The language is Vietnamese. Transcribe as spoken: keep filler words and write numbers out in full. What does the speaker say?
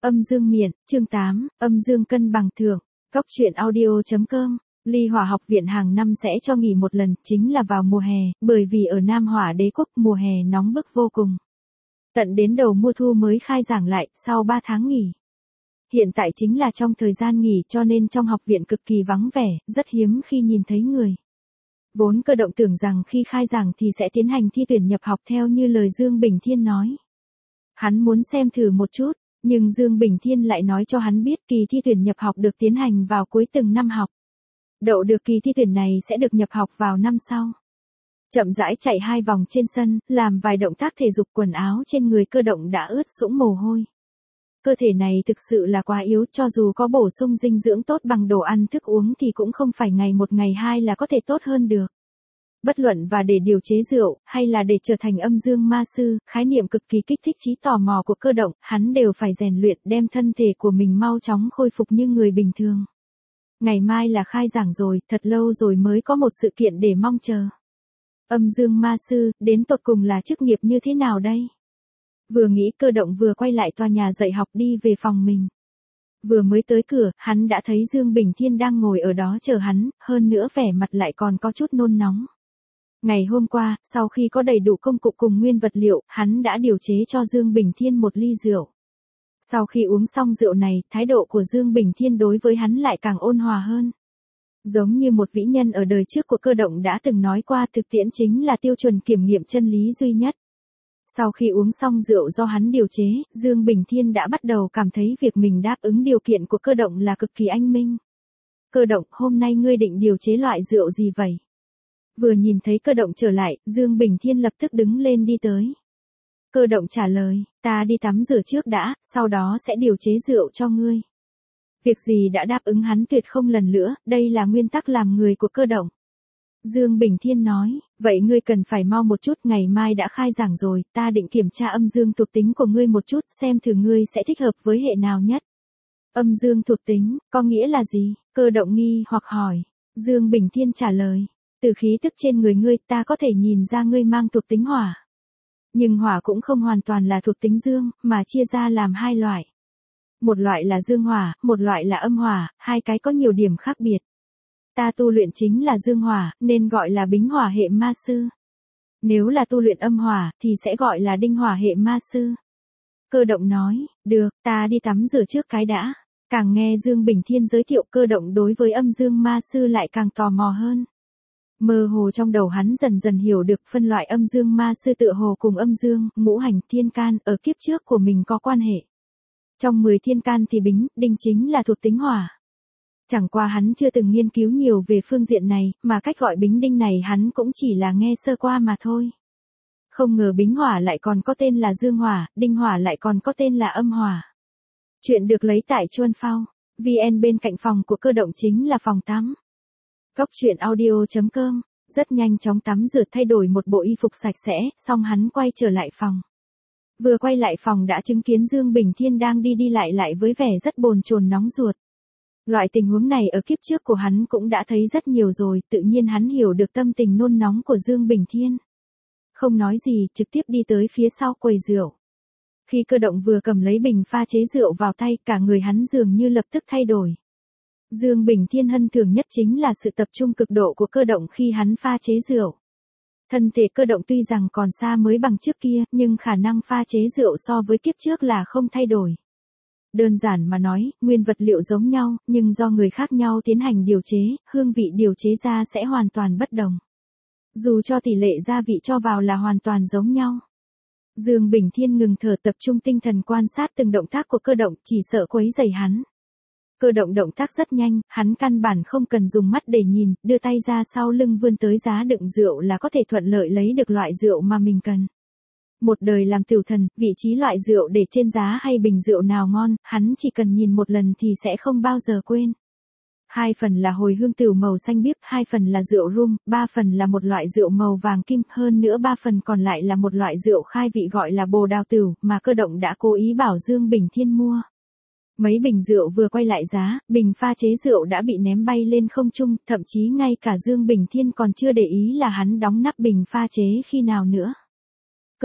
Âm dương miện, chương tám, âm dương cân bằng thưởng. Cóc truyện audio chấm com. Ly Hỏa học viện hàng năm sẽ cho nghỉ một lần, chính là vào mùa hè, bởi vì ở Nam Hỏa đế quốc mùa hè nóng bức vô cùng. Tận đến đầu mùa thu mới khai giảng lại, sau ba tháng nghỉ. Hiện tại chính là trong thời gian nghỉ cho nên trong học viện cực kỳ vắng vẻ, rất hiếm khi nhìn thấy người. Vốn Cơ Động tưởng rằng khi khai giảng thì sẽ tiến hành thi tuyển nhập học theo như lời Dương Bình Thiên nói. Hắn muốn xem thử một chút, nhưng Dương Bình Thiên lại nói cho hắn biết kỳ thi tuyển nhập học được tiến hành vào cuối từng năm học. Đậu được kỳ thi tuyển này sẽ được nhập học vào năm sau. Chậm rãi chạy hai vòng trên sân, làm vài động tác thể dục, quần áo trên người Cơ Động đã ướt sũng mồ hôi. Cơ thể này thực sự là quá yếu, cho dù có bổ sung dinh dưỡng tốt bằng đồ ăn thức uống thì cũng không phải ngày một ngày hai là có thể tốt hơn được. Bất luận và để điều chế rượu, hay là để trở thành âm dương ma sư, khái niệm cực kỳ kích thích trí tò mò của Cơ Động, hắn đều phải rèn luyện đem thân thể của mình mau chóng khôi phục như người bình thường. Ngày mai là khai giảng rồi, thật lâu rồi mới có một sự kiện để mong chờ. Âm dương ma sư, đến tột cùng là chức nghiệp như thế nào đây? Vừa nghĩ Cơ Động vừa quay lại tòa nhà dạy học đi về phòng mình. Vừa mới tới cửa, hắn đã thấy Dương Bình Thiên đang ngồi ở đó chờ hắn, hơn nữa vẻ mặt lại còn có chút nôn nóng. Ngày hôm qua, sau khi có đầy đủ công cụ cùng nguyên vật liệu, hắn đã điều chế cho Dương Bình Thiên một ly rượu. Sau khi uống xong rượu này, thái độ của Dương Bình Thiên đối với hắn lại càng ôn hòa hơn. Giống như một vĩ nhân ở đời trước của Cơ Động đã từng nói qua, thực tiễn chính là tiêu chuẩn kiểm nghiệm chân lý duy nhất. Sau khi uống xong rượu do hắn điều chế, Dương Bình Thiên đã bắt đầu cảm thấy việc mình đáp ứng điều kiện của Cơ Động là cực kỳ anh minh. Cơ Động, hôm nay ngươi định điều chế loại rượu gì vậy? Vừa nhìn thấy Cơ Động trở lại, Dương Bình Thiên lập tức đứng lên đi tới. Cơ Động trả lời, ta đi tắm rửa trước đã, sau đó sẽ điều chế rượu cho ngươi. Việc gì đã đáp ứng hắn tuyệt không lần nữa, đây là nguyên tắc làm người của Cơ Động. Dương Bình Thiên nói, vậy ngươi cần phải mau một chút, ngày mai đã khai giảng rồi, ta định kiểm tra âm dương thuộc tính của ngươi một chút, xem thử ngươi sẽ thích hợp với hệ nào nhất. Âm dương thuộc tính, có nghĩa là gì? Cơ Động nghi hoặc hỏi. Dương Bình Thiên trả lời, từ khí tức trên người ngươi ta có thể nhìn ra ngươi mang thuộc tính hỏa. Nhưng hỏa cũng không hoàn toàn là thuộc tính dương, mà chia ra làm hai loại. Một loại là dương hỏa, một loại là âm hỏa, hai cái có nhiều điểm khác biệt. Ta tu luyện chính là dương hỏa, nên gọi là bính hỏa hệ ma sư. Nếu là tu luyện âm hỏa, thì sẽ gọi là đinh hỏa hệ ma sư. Cơ Động nói, được, ta đi tắm rửa trước cái đã. Càng nghe Dương Bình Thiên giới thiệu, Cơ Động đối với âm dương ma sư lại càng tò mò hơn. Mơ hồ trong đầu hắn dần dần hiểu được phân loại âm dương ma sư tựa hồ cùng âm dương, ngũ hành, thiên can ở kiếp trước của mình có quan hệ. Trong mười thiên can thì bính, đinh chính là thuộc tính hỏa. Chẳng qua hắn chưa từng nghiên cứu nhiều về phương diện này, mà cách gọi bính đinh này hắn cũng chỉ là nghe sơ qua mà thôi. Không ngờ bính hỏa lại còn có tên là dương hỏa, đinh hỏa lại còn có tên là âm hỏa. Chuyện được lấy tại Chuan Phao, vê en bên cạnh phòng của Cơ Động chính là phòng tắm. Cóc truyện audio chấm com, rất nhanh chóng tắm rửa thay đổi một bộ y phục sạch sẽ, xong hắn quay trở lại phòng. Vừa quay lại phòng đã chứng kiến Dương Bình Thiên đang đi đi lại lại với vẻ rất bồn chồn nóng ruột. Loại tình huống này ở kiếp trước của hắn cũng đã thấy rất nhiều rồi, tự nhiên hắn hiểu được tâm tình nôn nóng của Dương Bình Thiên. Không nói gì, trực tiếp đi tới phía sau quầy rượu. Khi Cơ Động vừa cầm lấy bình pha chế rượu vào tay, cả người hắn dường như lập tức thay đổi. Dương Bình Thiên hân thường nhất chính là sự tập trung cực độ của Cơ Động khi hắn pha chế rượu. Thân thể Cơ Động tuy rằng còn xa mới bằng trước kia, nhưng khả năng pha chế rượu so với kiếp trước là không thay đổi. Đơn giản mà nói, nguyên vật liệu giống nhau, nhưng do người khác nhau tiến hành điều chế, hương vị điều chế ra sẽ hoàn toàn bất đồng. Dù cho tỷ lệ gia vị cho vào là hoàn toàn giống nhau. Dương Bình Thiên ngừng thở, tập trung tinh thần quan sát từng động tác của Cơ Động, chỉ sợ quấy rầy hắn. Cơ Động động tác rất nhanh, hắn căn bản không cần dùng mắt để nhìn, đưa tay ra sau lưng vươn tới giá đựng rượu là có thể thuận lợi lấy được loại rượu mà mình cần. Một đời làm tửu thần, vị trí loại rượu để trên giá hay bình rượu nào ngon, hắn chỉ cần nhìn một lần thì sẽ không bao giờ quên. Hai phần là hồi hương tửu màu xanh biếc, hai phần là rượu rum, ba phần là một loại rượu màu vàng kim, hơn nữa ba phần còn lại là một loại rượu khai vị gọi là bồ đào tửu, mà Cơ Động đã cố ý bảo Dương Bình Thiên mua. Mấy bình rượu vừa quay lại giá, bình pha chế rượu đã bị ném bay lên không trung, thậm chí ngay cả Dương Bình Thiên còn chưa để ý là hắn đóng nắp bình pha chế khi nào nữa.